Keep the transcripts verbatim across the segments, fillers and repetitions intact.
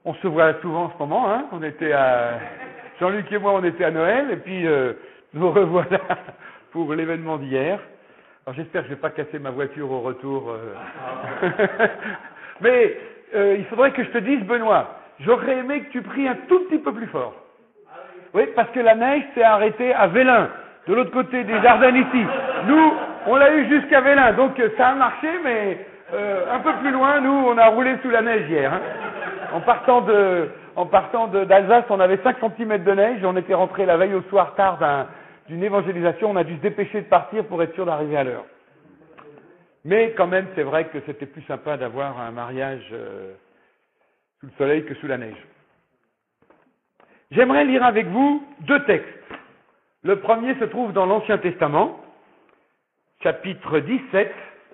On se voit souvent en ce moment, hein. On était à Jean-Luc et moi, on était à Noël, et puis euh, nous revoilà pour l'événement d'hier. Alors j'espère que je vais pas casser ma voiture au retour. Euh... Mais euh, il faudrait que je te dise, Benoît, j'aurais aimé que tu pries un tout petit peu plus fort. Oui, parce que la neige s'est arrêtée à Vélin, de l'autre côté des Ardennes ici. Nous, on l'a eu jusqu'à Vélin, donc ça a marché, mais euh, un peu plus loin, nous, on a roulé sous la neige hier. Hein. En partant de, en partant de, d'Alsace, on avait cinq centimètres de neige, on était rentré la veille au soir tard d'un, d'une évangélisation, on a dû se dépêcher de partir pour être sûr d'arriver à l'heure. Mais quand même, c'est vrai que c'était plus sympa d'avoir un mariage euh, sous le soleil que sous la neige. J'aimerais lire avec vous deux textes. Le premier se trouve dans l'Ancien Testament, chapitre dix-sept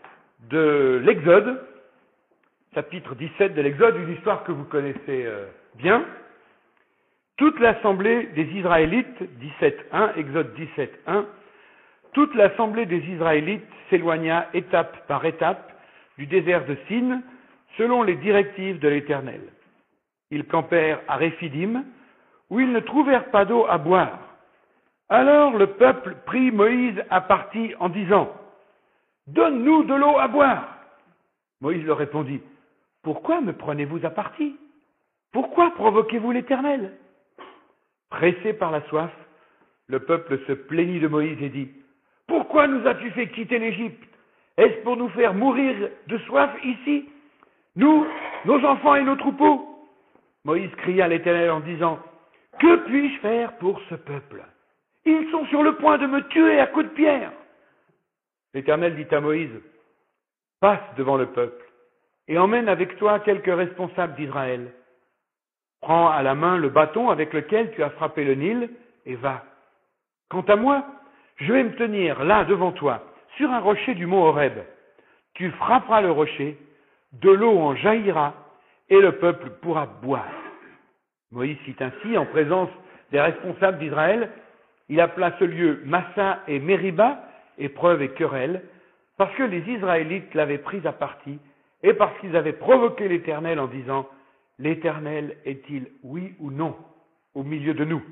de l'Exode, chapitre dix-sept de l'Exode, une histoire que vous connaissez euh, bien. Toute l'assemblée des Israélites, dix-sept un, Exode dix-sept un, toute l'assemblée des Israélites s'éloigna étape par étape du désert de Sin, selon les directives de l'Éternel. Ils campèrent à Réphidim, où ils ne trouvèrent pas d'eau à boire. Alors le peuple prit Moïse à partie en disant, « Donne-nous de l'eau à boire !» Moïse leur répondit, « Pourquoi me prenez-vous à partie? Pourquoi provoquez-vous l'Éternel ?» Pressé par la soif, le peuple se plaignit de Moïse et dit, « Pourquoi nous as-tu fait quitter l'Égypte? Est-ce pour nous faire mourir de soif ici, nous, nos enfants et nos troupeaux ?» Moïse cria à l'Éternel en disant, « Que puis-je faire pour ce peuple? Ils sont sur le point de me tuer à coups de pierre. » L'Éternel dit à Moïse, « Passe devant le peuple et emmène avec toi quelques responsables d'Israël. Prends à la main le bâton avec lequel tu as frappé le Nil et va. Quant à moi, je vais me tenir là devant toi, sur un rocher du mont Horeb. Tu frapperas le rocher, de l'eau en jaillira et le peuple pourra boire. » Moïse fit ainsi en présence des responsables d'Israël. Il appela ce lieu Massa et Mériba, épreuve et querelle, parce que les Israélites l'avaient pris à partie et parce qu'ils avaient provoqué l'Éternel en disant, « L'Éternel est-il oui ou non au milieu de nous ?»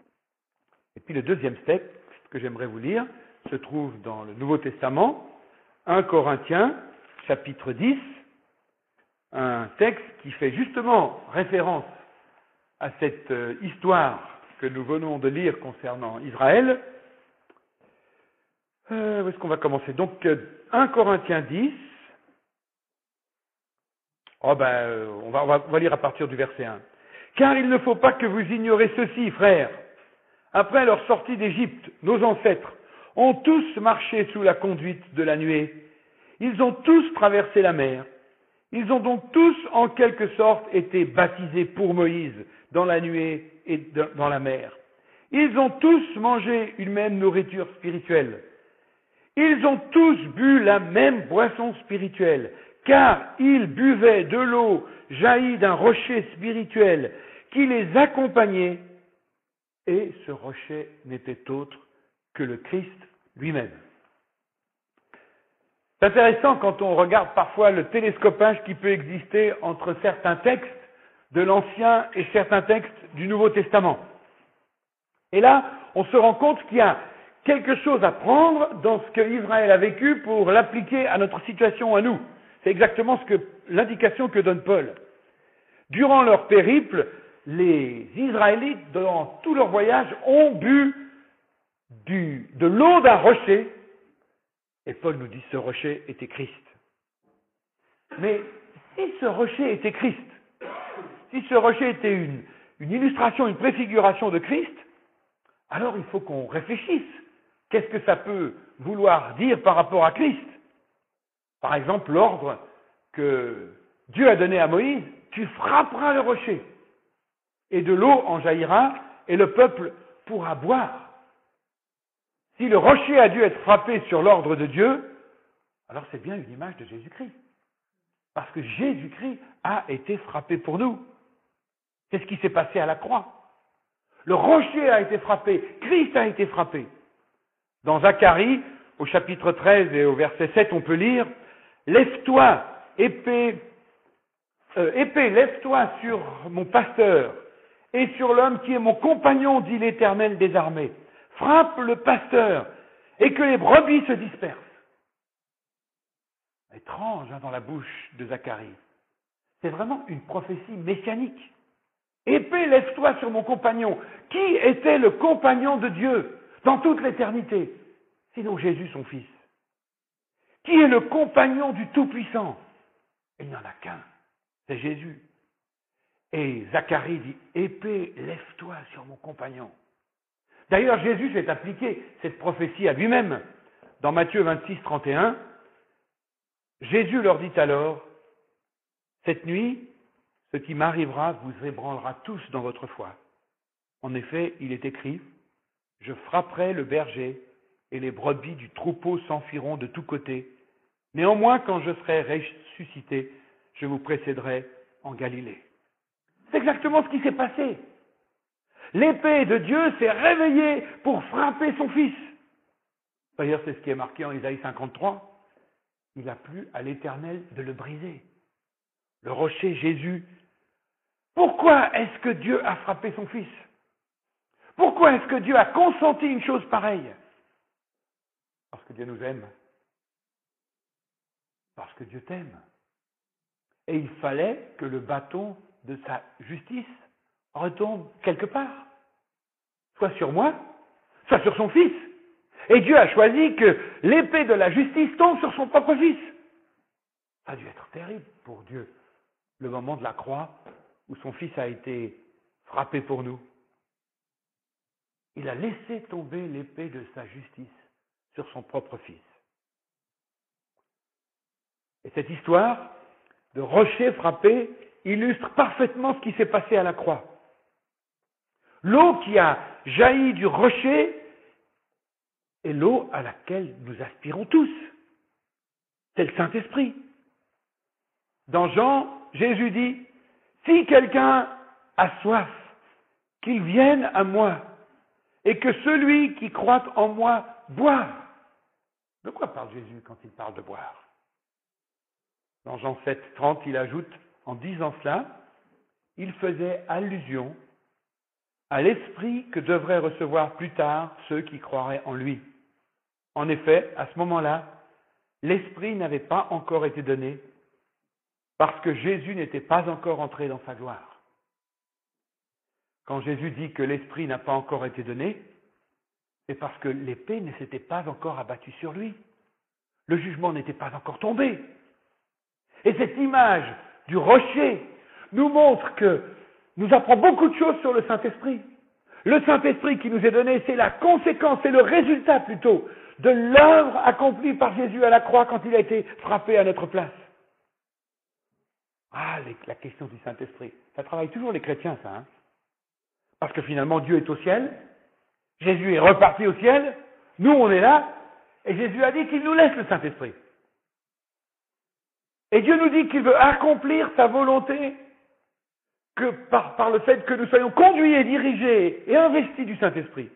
Et puis le deuxième texte que j'aimerais vous lire se trouve dans le Nouveau Testament, premier Corinthiens, chapitre dix, un texte qui fait justement référence à cette euh, histoire que nous venons de lire concernant Israël. Euh, où est-ce qu'on va commencer? Donc, euh, premier Corinthiens dix. Oh ben, euh, on, va, on, va, on va lire à partir du verset un. « Car il ne faut pas que vous ignorez ceci, frères. Après leur sortie d'Égypte, nos ancêtres ont tous marché sous la conduite de la nuée. Ils ont tous traversé la mer. Ils ont donc tous, en quelque sorte, été baptisés pour Moïse dans la nuée et dans la mer. Ils ont tous mangé une même nourriture spirituelle. Ils ont tous bu la même boisson spirituelle, car ils buvaient de l'eau jaillie d'un rocher spirituel qui les accompagnait, et ce rocher n'était autre que le Christ lui-même. » C'est intéressant quand on regarde parfois le télescopage qui peut exister entre certains textes de l'Ancien et certains textes du Nouveau Testament. Et là, on se rend compte qu'il y a quelque chose à prendre dans ce que Israël a vécu pour l'appliquer à notre situation à nous. C'est exactement ce que, l'indication que donne Paul. Durant leur périple, les Israélites, dans tout leur voyage, ont bu du, de l'eau d'un rocher. Et Paul nous dit, ce rocher était Christ. Mais si ce rocher était Christ, si ce rocher était une, une illustration, une préfiguration de Christ, alors il faut qu'on réfléchisse. Qu'est-ce que ça peut vouloir dire par rapport à Christ? Par exemple, l'ordre que Dieu a donné à Moïse, tu frapperas le rocher, et de l'eau en jaillira, et le peuple pourra boire. Si le rocher a dû être frappé sur l'ordre de Dieu, alors c'est bien une image de Jésus-Christ. Parce que Jésus-Christ a été frappé pour nous. C'est ce qui s'est passé à la croix. Le rocher a été frappé, Christ a été frappé. Dans Zacharie, au chapitre treize et au verset sept, on peut lire « Lève-toi, épée euh, épée, lève-toi sur mon pasteur et sur l'homme qui est mon compagnon, dit l'Éternel des armées. Frappe le pasteur et que les brebis se dispersent. Étrange hein, dans la bouche de Zacharie. C'est vraiment une prophétie messianique. Épée, lève-toi sur mon compagnon. Qui était le compagnon de Dieu dans toute l'éternité? Sinon Jésus, son fils. Qui est le compagnon du Tout-Puissant? Il n'y en a qu'un, c'est Jésus. Et Zacharie dit, épée, lève-toi sur mon compagnon. D'ailleurs, Jésus s'est appliqué cette prophétie à lui-même. Dans Matthieu vingt-six, trente et un, Jésus leur dit alors, cette nuit, ce qui m'arrivera vous ébranlera tous dans votre foi. En effet, il est écrit, je frapperai le berger et les brebis du troupeau s'enfuiront de tous côtés. Néanmoins, quand je serai ressuscité, je vous précéderai en Galilée. C'est exactement ce qui s'est passé. L'épée de Dieu s'est réveillée pour frapper son fils. D'ailleurs, c'est ce qui est marqué en Isaïe cinquante-trois. Il a plu à l'Éternel de le briser. Le rocher Jésus. Pourquoi est-ce que Dieu a frappé son fils? Pourquoi est-ce que Dieu a consenti une chose pareille? Parce que Dieu nous aime. Parce que Dieu t'aime. Et il fallait que le bâton de sa justice retombe quelque part. Soit sur moi, soit sur son fils. Et Dieu a choisi que l'épée de la justice tombe sur son propre fils. Ça a dû être terrible pour Dieu, le moment de la croix où son fils a été frappé pour nous. Il a laissé tomber l'épée de sa justice sur son propre fils. Et cette histoire de rocher frappé illustre parfaitement ce qui s'est passé à la croix. L'eau qui a jailli du rocher est l'eau à laquelle nous aspirons tous. C'est le Saint-Esprit. Dans Jean, Jésus dit, si quelqu'un a soif, qu'il vienne à moi, et que celui qui croit en moi boive. De quoi parle Jésus quand il parle de boire? Dans Jean sept, trente, il ajoute, en disant cela, il faisait allusion à l'esprit que devraient recevoir plus tard ceux qui croiraient en lui. En effet, à ce moment-là, l'esprit n'avait pas encore été donné parce que Jésus n'était pas encore entré dans sa gloire. Quand Jésus dit que l'esprit n'a pas encore été donné, c'est parce que l'épée ne s'était pas encore abattue sur lui. Le jugement n'était pas encore tombé. Et cette image du rocher nous montre que nous apprend beaucoup de choses sur le Saint-Esprit. Le Saint-Esprit qui nous est donné, c'est la conséquence, c'est le résultat plutôt de l'œuvre accomplie par Jésus à la croix quand il a été frappé à notre place. Ah, les, la question du Saint-Esprit. Ça travaille toujours les chrétiens, ça. Hein, parce que finalement, Dieu est au ciel, Jésus est reparti au ciel, nous on est là, et Jésus a dit qu'il nous laisse le Saint-Esprit. Et Dieu nous dit qu'il veut accomplir sa volonté que par, par le fait que nous soyons conduits et dirigés et investis du Saint-Esprit.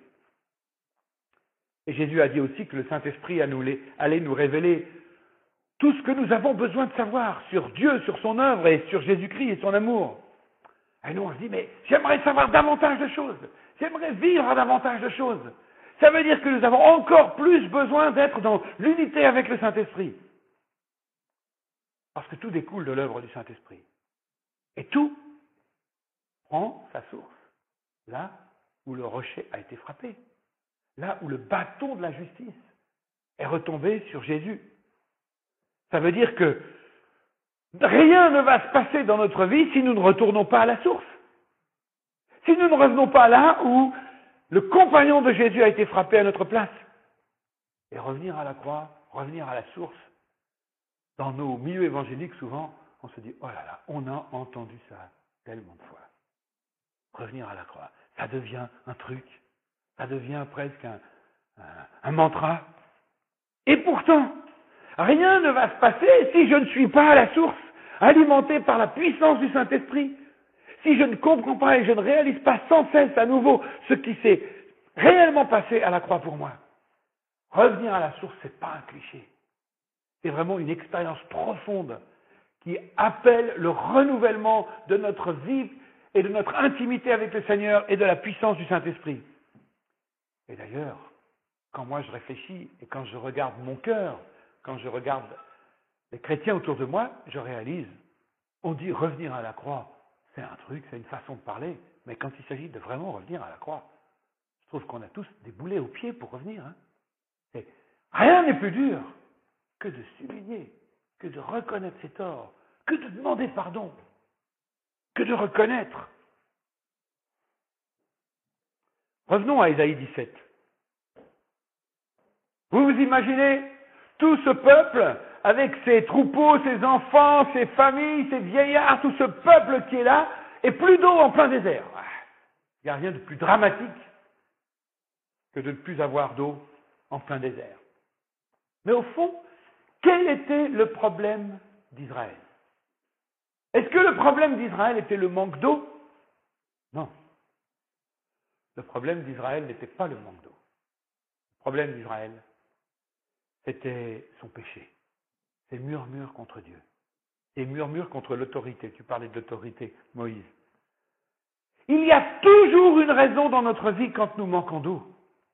Et Jésus a dit aussi que le Saint-Esprit allait nous révéler tout ce que nous avons besoin de savoir sur Dieu, sur son œuvre et sur Jésus-Christ et son amour. Et nous on se dit, mais j'aimerais savoir davantage de choses, j'aimerais vivre davantage de choses. Ça veut dire que nous avons encore plus besoin d'être dans l'unité avec le Saint-Esprit. Parce que tout découle de l'œuvre du Saint-Esprit. Et tout prend sa source là où le rocher a été frappé, là où le bâton de la justice est retombé sur Jésus. Ça veut dire que rien ne va se passer dans notre vie si nous ne retournons pas à la source. Si nous ne revenons pas là où le compagnon de Jésus a été frappé à notre place. Et revenir à la croix, revenir à la source. Dans nos milieux évangéliques, souvent, on se dit, oh là là, on a entendu ça tellement de fois. Revenir à la croix, ça devient un truc, ça devient presque un, un, un mantra. Et pourtant, rien ne va se passer si je ne suis pas à la source, alimenté par la puissance du Saint-Esprit. Si je ne comprends pas et je ne réalise pas sans cesse à nouveau ce qui s'est réellement passé à la croix pour moi. Revenir à la source, c'est pas un cliché. C'est vraiment une expérience profonde qui appelle le renouvellement de notre vie et de notre intimité avec le Seigneur et de la puissance du Saint-Esprit. Et d'ailleurs, quand moi je réfléchis et quand je regarde mon cœur, quand je regarde les chrétiens autour de moi, je réalise, on dit revenir à la croix, c'est un truc, c'est une façon de parler, mais quand il s'agit de vraiment revenir à la croix, je trouve qu'on a tous des boulets aux pieds pour revenir. Hein. Et rien n'est plus dur que de s'humilier, que de reconnaître ses torts, que de demander pardon, que de reconnaître. Revenons à Ésaïe dix-sept. Vous vous imaginez tout ce peuple, avec ses troupeaux, ses enfants, ses familles, ses vieillards, tout ce peuple qui est là, et plus d'eau en plein désert. Il n'y a rien de plus dramatique que de ne plus avoir d'eau en plein désert. Mais au fond, quel était le problème d'Israël? Est-ce que le problème d'Israël était le manque d'eau? Non. Le problème d'Israël n'était pas le manque d'eau. Le problème d'Israël, c'était son péché, ses murmures contre Dieu, ses murmures contre l'autorité. Tu parlais de l'autorité, Moïse. Il y a toujours une raison dans notre vie quand nous manquons d'eau.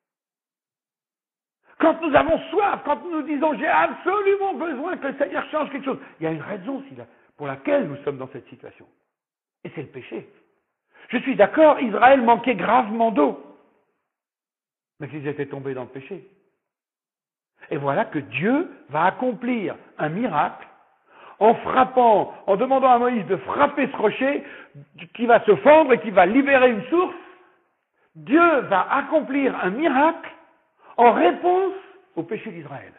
Quand nous avons soif, quand nous nous disons j'ai absolument besoin que le Seigneur change quelque chose, il y a une raison pour laquelle nous sommes dans cette situation. Et c'est le péché. Je suis d'accord, Israël manquait gravement d'eau. Mais ils étaient tombés dans le péché. Et voilà que Dieu va accomplir un miracle en frappant, en demandant à Moïse de frapper ce rocher qui va se fendre et qui va libérer une source. Dieu va accomplir un miracle en réponse au péché d'Israël.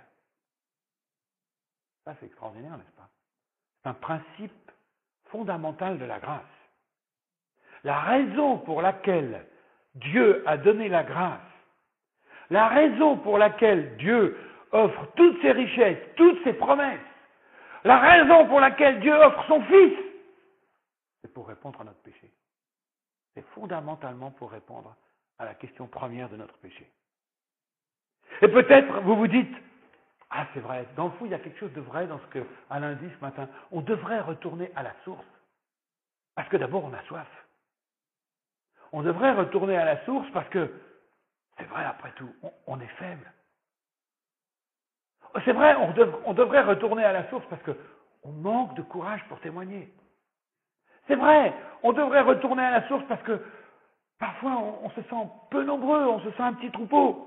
Ça, c'est extraordinaire, n'est-ce pas? C'est un principe fondamental de la grâce. La raison pour laquelle Dieu a donné la grâce, la raison pour laquelle Dieu offre toutes ses richesses, toutes ses promesses, la raison pour laquelle Dieu offre son Fils, c'est pour répondre à notre péché. C'est fondamentalement pour répondre à la question première de notre péché. Et peut-être vous vous dites, ah c'est vrai, dans le fond il y a quelque chose de vrai dans ce que Alain dit ce matin, on devrait retourner à la source, parce que d'abord on a soif. On devrait retourner à la source parce que, c'est vrai après tout, on, on est faible. C'est vrai, on, dev, on devrait retourner à la source parce qu'on manque de courage pour témoigner. C'est vrai, on devrait retourner à la source parce que parfois on, on se sent peu nombreux, on se sent un petit troupeau.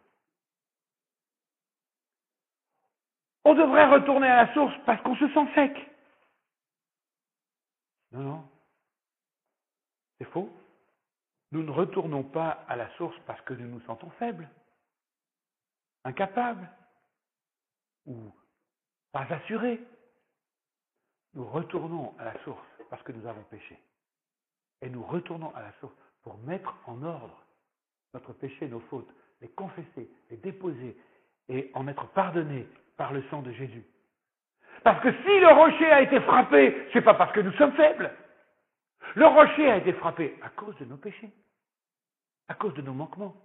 On devrait retourner à la source parce qu'on se sent sec. Non, non, c'est faux. Nous ne retournons pas à la source parce que nous nous sentons faibles, incapables ou pas assurés. Nous retournons à la source parce que nous avons péché. Et nous retournons à la source pour mettre en ordre notre péché, nos fautes, les confesser, les déposer et en être pardonnés par le sang de Jésus. Parce que si le rocher a été frappé, ce n'est pas parce que nous sommes faibles. Le rocher a été frappé à cause de nos péchés, à cause de nos manquements.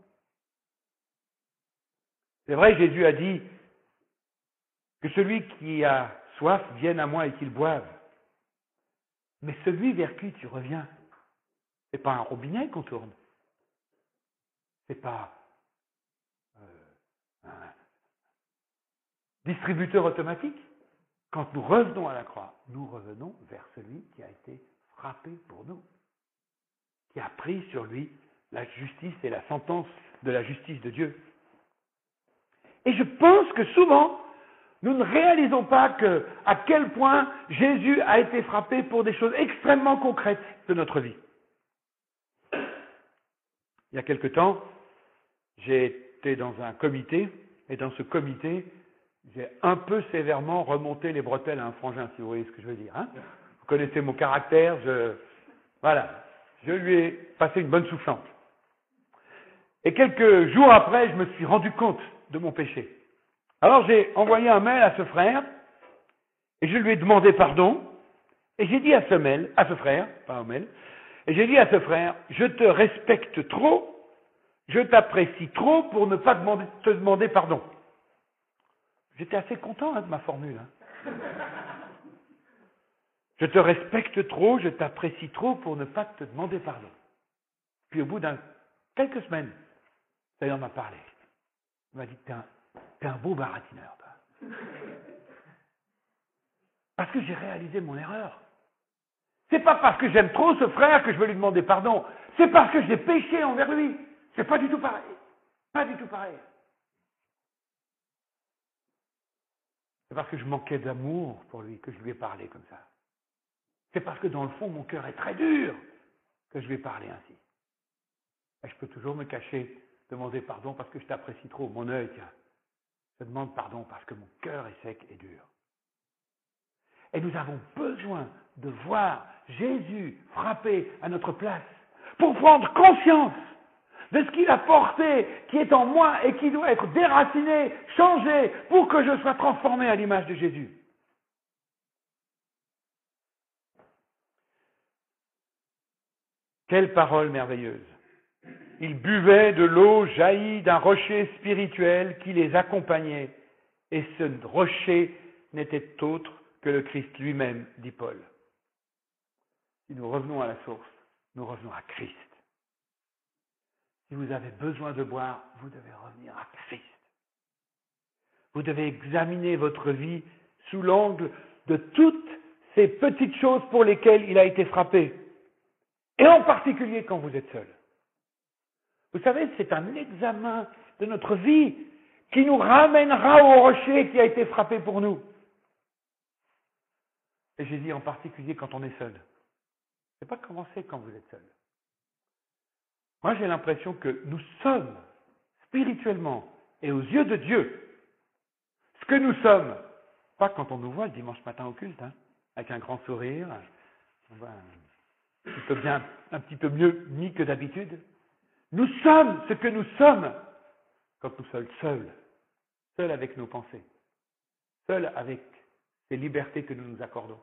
C'est vrai, Jésus a dit que celui qui a soif vienne à moi et qu'il boive. Mais celui vers qui tu reviens, ce n'est pas un robinet qu'on tourne. Ce n'est pas euh, un distributeur automatique. Quand nous revenons à la croix, nous revenons vers celui qui a été frappé pour nous, qui a pris sur lui la justice et la sentence de la justice de Dieu. Et je pense que souvent, nous ne réalisons pas que, à quel point Jésus a été frappé pour des choses extrêmement concrètes de notre vie. Il y a quelque temps, j'ai été dans un comité, et dans ce comité, j'ai un peu sévèrement remonté les bretelles à un frangin, si vous voyez ce que je veux dire. Hein, vous connaissez mon caractère, je, voilà, je lui ai passé une bonne soufflante. Et quelques jours après, je me suis rendu compte de mon péché. Alors j'ai envoyé un mail à ce frère, et je lui ai demandé pardon, et j'ai dit à ce mail, à ce frère, pas un mail, et j'ai dit à ce frère, je te respecte trop, je t'apprécie trop pour ne pas demander, te demander pardon. J'étais assez content hein, de ma formule. Hein. Je te respecte trop, je t'apprécie trop pour ne pas te demander pardon. Puis au bout de quelques semaines, le Seigneur m'a parlé. Il m'a dit, t'es un, t'es un beau baratineur, toi. Parce que j'ai réalisé mon erreur. C'est pas parce que j'aime trop ce frère que je veux lui demander pardon. C'est parce que j'ai péché envers lui. C'est pas du tout pareil. Pas du tout pareil. C'est parce que je manquais d'amour pour lui que je lui ai parlé comme ça. C'est parce que dans le fond, mon cœur est très dur que je lui ai parlé ainsi. Et je peux toujours me cacher, demander pardon parce que je t'apprécie trop. Mon œil, tiens, je demande pardon parce que mon cœur est sec et dur. Et nous avons besoin de voir Jésus frapper à notre place pour prendre conscience de ce qu'il a porté, qui est en moi et qui doit être déraciné, changé, pour que je sois transformé à l'image de Jésus. Quelle parole merveilleuse! Ils buvaient de l'eau jaillie d'un rocher spirituel qui les accompagnait, et ce rocher n'était autre que le Christ lui-même, dit Paul. Si nous revenons à la source, nous revenons à Christ. Si vous avez besoin de boire, vous devez revenir à Christ. Vous devez examiner votre vie sous l'angle de toutes ces petites choses pour lesquelles il a été frappé. Et en particulier quand vous êtes seul. Vous savez, c'est un examen de notre vie qui nous ramènera au rocher qui a été frappé pour nous. Et j'ai dit en particulier quand on est seul. C'est pas commencer quand vous êtes seul. Moi, j'ai l'impression que nous sommes, spirituellement, et aux yeux de Dieu, ce que nous sommes, pas quand on nous voit le dimanche matin au culte, hein, avec un grand sourire, on voit un petit peu bien, un petit peu mieux mis que d'habitude. Nous sommes ce que nous sommes quand nous sommes seuls, seuls avec nos pensées, seuls avec ces libertés que nous nous accordons.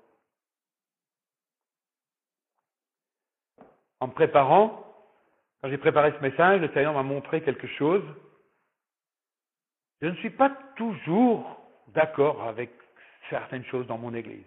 En me préparant, quand j'ai préparé ce message, le Seigneur m'a montré quelque chose. Je ne suis pas toujours d'accord avec certaines choses dans mon Église.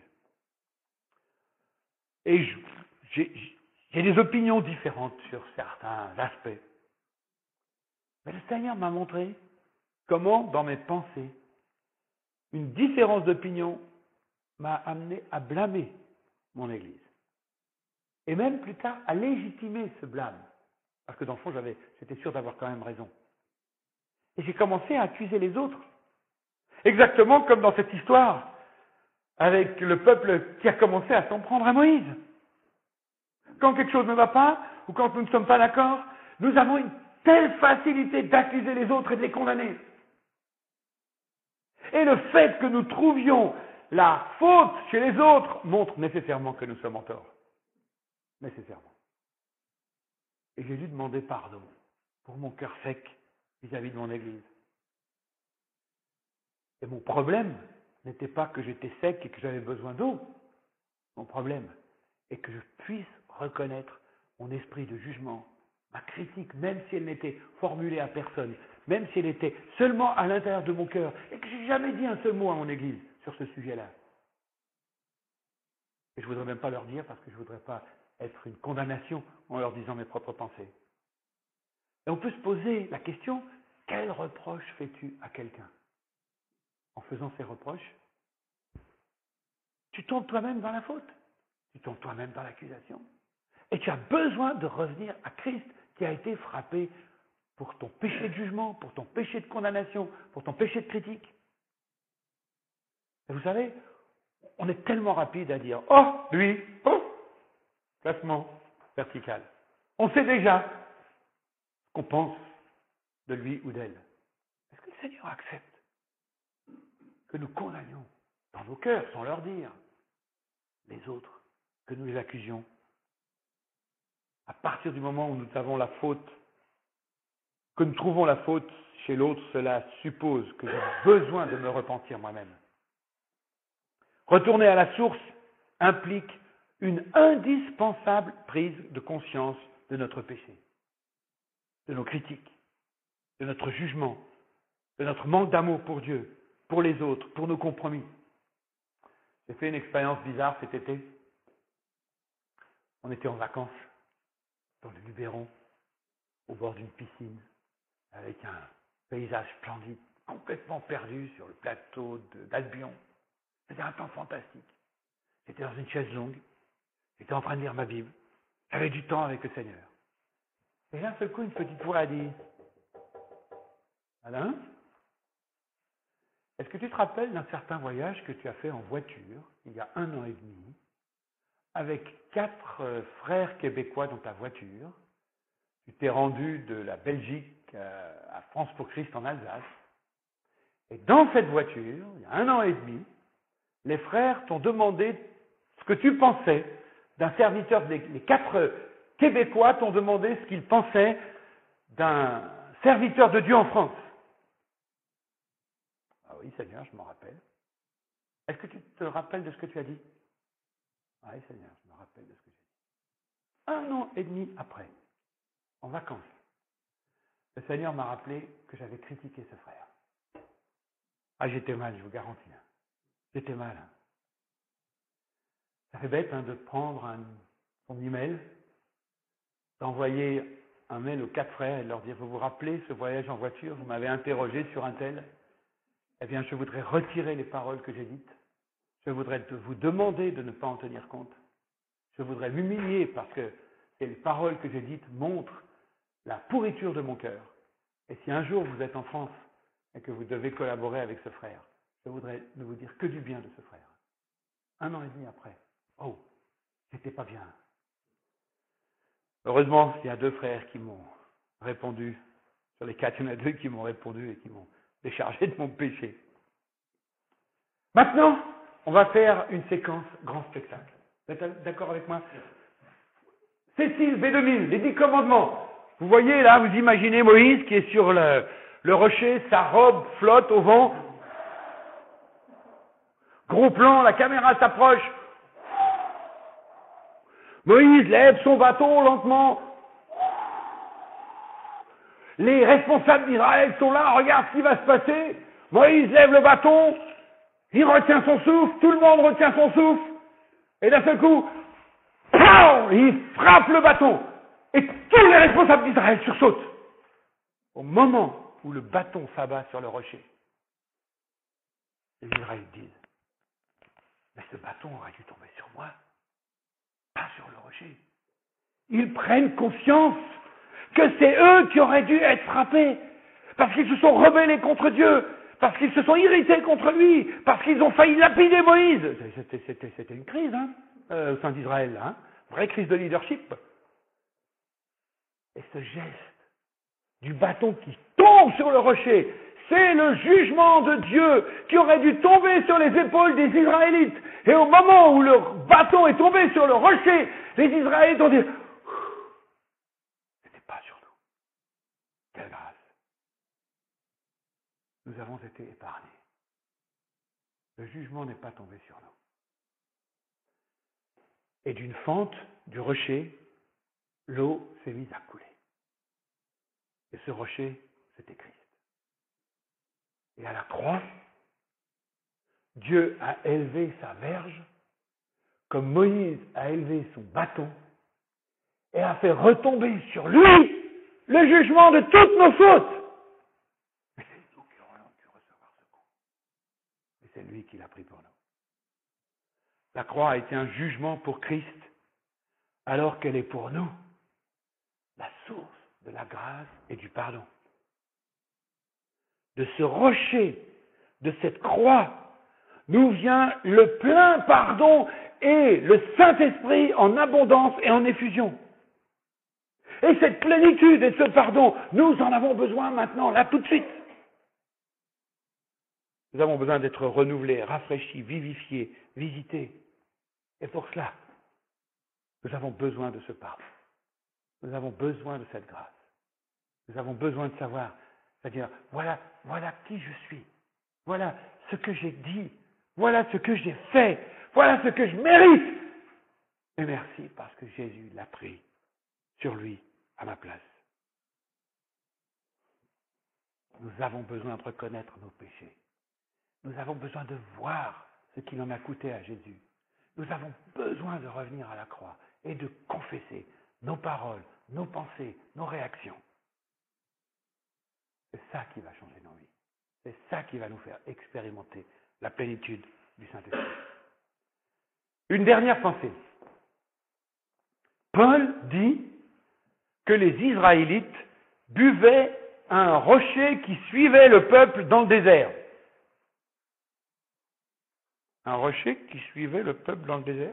Et je, j'ai, j'ai des opinions différentes sur certains aspects. Mais le Seigneur m'a montré comment, dans mes pensées, une différence d'opinion m'a amené à blâmer mon Église. Et même plus tard, à légitimer ce blâme. Parce que dans le fond, j'avais, j'étais sûr d'avoir quand même raison. Et j'ai commencé à accuser les autres. Exactement comme dans cette histoire, avec le peuple qui a commencé à s'en prendre à Moïse. Quand quelque chose ne va pas, ou quand nous ne sommes pas d'accord, nous avons une telle facilité d'accuser les autres et de les condamner. Et le fait que nous trouvions la faute chez les autres montre nécessairement que nous sommes en tort. Nécessairement. Et j'ai dû demander pardon pour mon cœur sec vis-à-vis de mon Église. Et mon problème n'était pas que j'étais sec et que j'avais besoin d'eau. Mon problème est que je puisse reconnaître mon esprit de jugement, ma critique, même si elle n'était formulée à personne, même si elle était seulement à l'intérieur de mon cœur, et que je n'ai jamais dit un seul mot à mon Église sur ce sujet-là. Et je ne voudrais même pas leur dire parce que je ne voudrais pas être une condamnation en leur disant mes propres pensées. Et on peut se poser la question, quel reproche fais-tu à quelqu'un? En faisant ces reproches, tu tombes toi-même dans la faute, tu tombes toi-même dans l'accusation. Et tu as besoin de revenir à Christ qui a été frappé pour ton péché de jugement, pour ton péché de condamnation, pour ton péché de critique. Et vous savez, on est tellement rapide à dire « Oh, lui, oh !» Classement vertical. On sait déjà ce qu'on pense de lui ou d'elle. Est-ce que le Seigneur accepte que nous condamnions dans nos cœurs, sans leur dire, les autres, que nous les accusions? À partir du moment où nous avons la faute, que nous trouvons la faute chez l'autre, cela suppose que j'ai besoin de me repentir moi-même. Retourner à la source implique une indispensable prise de conscience de notre péché, de nos critiques, de notre jugement, de notre manque d'amour pour Dieu, pour les autres, pour nos compromis. J'ai fait une expérience bizarre cet été. On était en vacances dans le Luberon, au bord d'une piscine, avec un paysage splendide, complètement perdu sur le plateau de- d'Albion. C'était un temps fantastique. J'étais dans une chaise longue, j'étais en train de lire ma Bible, j'avais du temps avec le Seigneur. Et d'un seul coup, une petite voix a dit, « Alain, est-ce que tu te rappelles d'un certain voyage que tu as fait en voiture, il y a un an et demi, avec quatre euh, frères québécois dans ta voiture? Tu t'es rendu de la Belgique euh, à France pour Christ en Alsace. Et dans cette voiture, il y a un an et demi, les frères t'ont demandé ce que tu pensais d'un serviteur, les, les quatre Québécois t'ont demandé ce qu'ils pensaient d'un serviteur de Dieu en France. » Ah oui, Seigneur, je m'en rappelle. Est-ce que tu te rappelles de ce que tu as dit? Ah oui, Seigneur, je me rappelle de ce que j'ai dit. Un an et demi après, en vacances, le Seigneur m'a rappelé que j'avais critiqué ce frère. Ah, j'étais mal, je vous garantis. J'étais mal. Ça fait bête hein, de prendre un, son email, d'envoyer un mail aux quatre frères et de leur dire, vous vous rappelez ce voyage en voiture, vous m'avez interrogé sur un tel? Eh bien, je voudrais retirer les paroles que j'ai dites. Je voudrais vous demander de ne pas en tenir compte. Je voudrais m'humilier parce que les paroles que j'ai dites montrent la pourriture de mon cœur. Et si un jour vous êtes en France et que vous devez collaborer avec ce frère, je voudrais ne vous dire que du bien de ce frère. Un an et demi après. Oh, c'était pas bien. Heureusement, il y a deux frères qui m'ont répondu. Sur les quatre, il y en a deux qui m'ont répondu et qui m'ont déchargé de mon péché. Maintenant, on va faire une séquence grand spectacle. Vous êtes d'accord avec moi? Cécile B deux mille, les dix commandements. Vous voyez là, vous imaginez Moïse qui est sur le, le rocher, sa robe flotte au vent. Gros plan, la caméra s'approche. Moïse lève son bâton lentement. Les responsables d'Israël sont là, regarde ce qui va se passer. Moïse lève le bâton, il retient son souffle, tout le monde retient son souffle. Et d'un seul coup, pow, il frappe le bâton. Et tous les responsables d'Israël sursautent. Au moment où le bâton s'abat sur le rocher, les Israélites disent, mais ce bâton aurait dû tomber sur moi, pas sur le rocher. Ils prennent conscience que c'est eux qui auraient dû être frappés, parce qu'ils se sont rebellés contre Dieu, parce qu'ils se sont irrités contre lui, parce qu'ils ont failli lapider Moïse. C'était, c'était, c'était une crise hein, euh, au sein d'Israël, hein, vraie crise de leadership. Et ce geste du bâton qui tombe sur le rocher, c'est le jugement de Dieu qui aurait dû tomber sur les épaules des Israélites. Et au moment où le bâton est tombé sur le rocher, les Israélites ont dit, c'était pas sur nous. Quelle grâce. Nous avons été épargnés. Le jugement n'est pas tombé sur nous. Et d'une fente du rocher, l'eau s'est mise à couler. Et ce rocher, c'était Christ. Et à la croix, Dieu a élevé sa verge, comme Moïse a élevé son bâton, et a fait retomber sur lui le jugement de toutes nos fautes. Mais c'est nous qui aurions dû recevoir ce coup. Et c'est lui qui l'a pris pour nous. La croix a été un jugement pour Christ, alors qu'elle est pour nous la source de la grâce et du pardon. De ce rocher, de cette croix, nous vient le plein pardon et le Saint-Esprit en abondance et en effusion. Et cette plénitude et ce pardon, nous en avons besoin maintenant, là tout de suite. Nous avons besoin d'être renouvelés, rafraîchis, vivifiés, visités. Et pour cela, nous avons besoin de ce pardon. Nous avons besoin de cette grâce. Nous avons besoin de savoir, c'est-à-dire, voilà, voilà qui je suis. Voilà ce que j'ai dit. Voilà ce que j'ai fait. Voilà ce que je mérite. Et merci parce que Jésus l'a pris sur lui à ma place. Nous avons besoin de reconnaître nos péchés. Nous avons besoin de voir ce qu'il en a coûté à Jésus. Nous avons besoin de revenir à la croix et de confesser nos paroles, nos pensées, nos réactions. C'est ça qui va changer nos vies. C'est ça qui va nous faire expérimenter la plénitude du Saint-Esprit. Une dernière pensée. Paul dit que les Israélites buvaient un rocher qui suivait le peuple dans le désert. Un rocher qui suivait le peuple dans le désert.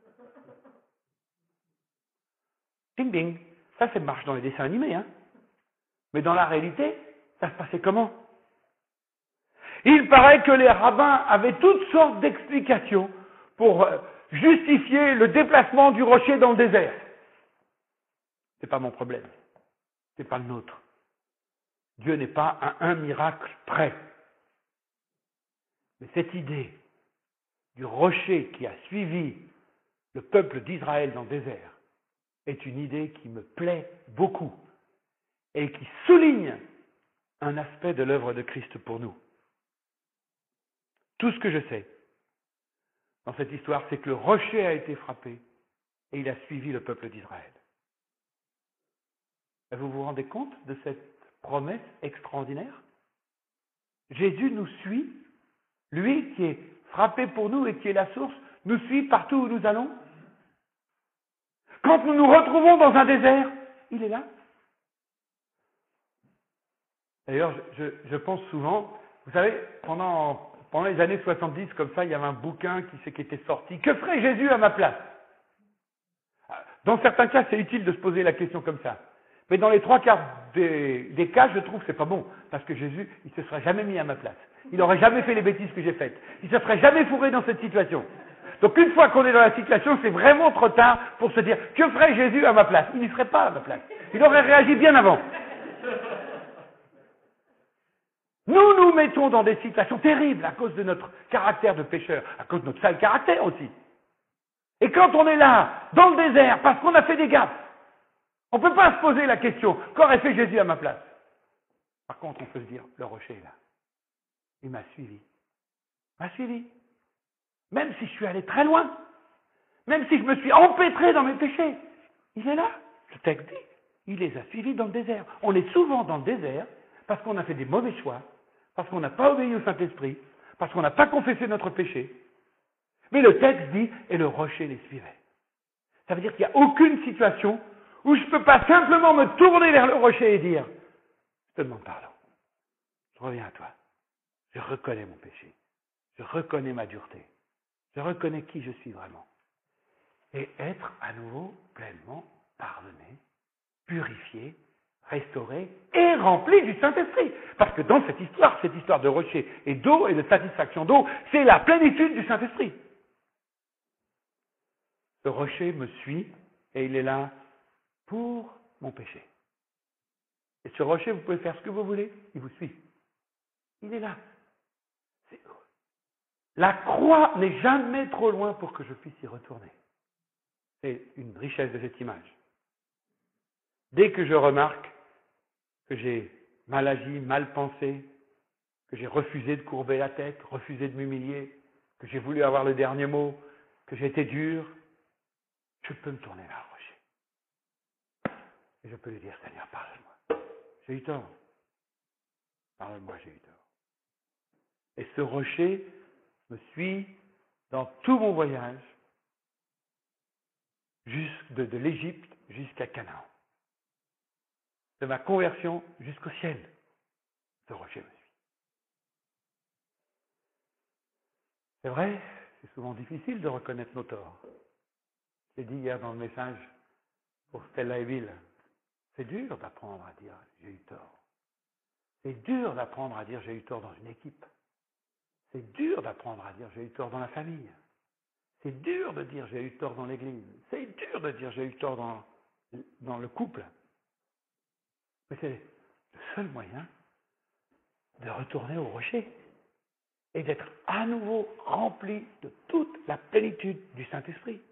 Ding ding. Ça, ça marche dans les dessins animés, hein. Mais dans la réalité, ça se passait comment? Il paraît que les rabbins avaient toutes sortes d'explications pour justifier le déplacement du rocher dans le désert. C'est pas mon problème. C'est pas le nôtre. Dieu n'est pas à un miracle près. Mais cette idée du rocher qui a suivi le peuple d'Israël dans le désert est une idée qui me plaît beaucoup et qui souligne un aspect de l'œuvre de Christ pour nous. Tout ce que je sais dans cette histoire, c'est que le rocher a été frappé et il a suivi le peuple d'Israël. Vous vous rendez compte de cette promesse extraordinaire? Jésus nous suit, lui qui est frappé pour nous et qui est la source, nous suit partout où nous allons. Quand nous nous retrouvons dans un désert, il est là. D'ailleurs, je, je, je pense souvent, vous savez, pendant, pendant les années soixante-dix, comme ça, il y avait un bouquin qui, qui était sorti. Que ferait Jésus à ma place? Dans certains cas, c'est utile de se poser la question comme ça. Mais dans les trois quarts des, des cas, je trouve que c'est pas bon. Parce que Jésus, il se serait jamais mis à ma place. Il n'aurait jamais fait les bêtises que j'ai faites. Il se serait jamais fourré dans cette situation. Donc une fois qu'on est dans la situation, c'est vraiment trop tard pour se dire « Que ferait Jésus à ma place ?» Il n'y serait pas à ma place. Il aurait réagi bien avant. Nous nous mettons dans des situations terribles à cause de notre caractère de pécheur, à cause de notre sale caractère aussi. Et quand on est là, dans le désert, parce qu'on a fait des gaffes, on ne peut pas se poser la question « Qu'aurait fait Jésus à ma place ?» Par contre, on peut se dire « Le rocher est là. Il m'a suivi. Il m'a suivi. Même si je suis allé très loin, même si je me suis empêtré dans mes péchés, il est là. » Le texte dit, il les a suivis dans le désert. On est souvent dans le désert parce qu'on a fait des mauvais choix, parce qu'on n'a pas obéi au Saint-Esprit, parce qu'on n'a pas confessé notre péché. Mais le texte dit, et le rocher les suivait. Ça veut dire qu'il n'y a aucune situation où je ne peux pas simplement me tourner vers le rocher et dire, je te demande pardon, je reviens à toi, je reconnais mon péché, je reconnais ma dureté, je reconnais qui je suis vraiment. Et être à nouveau pleinement pardonné, purifié, restauré et rempli du Saint-Esprit. Parce que dans cette histoire, cette histoire de rocher et d'eau et de satisfaction d'eau, c'est la plénitude du Saint-Esprit. Ce rocher me suit et il est là pour mon péché. Et ce rocher, vous pouvez faire ce que vous voulez, il vous suit. Il est là. C'est... La croix n'est jamais trop loin pour que je puisse y retourner. C'est une richesse de cette image. Dès que je remarque que j'ai mal agi, mal pensé, que j'ai refusé de courber la tête, refusé de m'humilier, que j'ai voulu avoir le dernier mot, que j'ai été dur, je peux me tourner vers le rocher. Et je peux lui dire, Seigneur, pardonne-moi. J'ai eu tort. Pardonne-moi, j'ai eu tort. Et ce rocher me suit dans tout mon voyage, jusque de, de l'Égypte jusqu'à Canaan. De ma conversion jusqu'au ciel. Ce rocher me suit. C'est vrai, c'est souvent difficile de reconnaître nos torts. J'ai dit hier dans le message pour Stella et Bill, c'est dur d'apprendre à dire j'ai eu tort. C'est dur d'apprendre à dire j'ai eu tort dans une équipe. C'est dur d'apprendre à dire j'ai eu tort dans la famille. C'est dur de dire j'ai eu tort dans l'église. C'est dur de dire j'ai eu tort dans, dans le couple. Mais c'est le seul moyen de retourner au rocher et d'être à nouveau rempli de toute la plénitude du Saint-Esprit.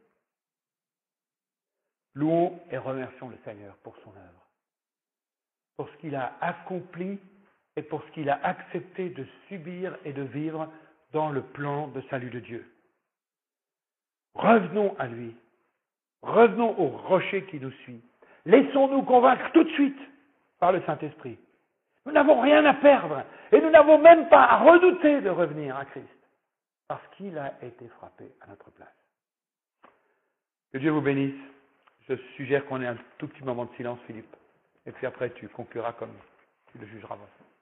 Louons et remercions le Seigneur pour son œuvre, pour ce qu'il a accompli et pour ce qu'il a accepté de subir et de vivre dans le plan de salut de Dieu. Revenons à lui Revenons au rocher qui nous suit. Laissons-nous convaincre tout de suite par le Saint-Esprit. Nous n'avons rien à perdre et nous n'avons même pas à redouter de revenir à Christ parce qu'il a été frappé à notre place. Que Dieu vous bénisse. Je suggère qu'on ait un tout petit moment de silence, Philippe. Et puis après, tu concluras comme tu le jugeras.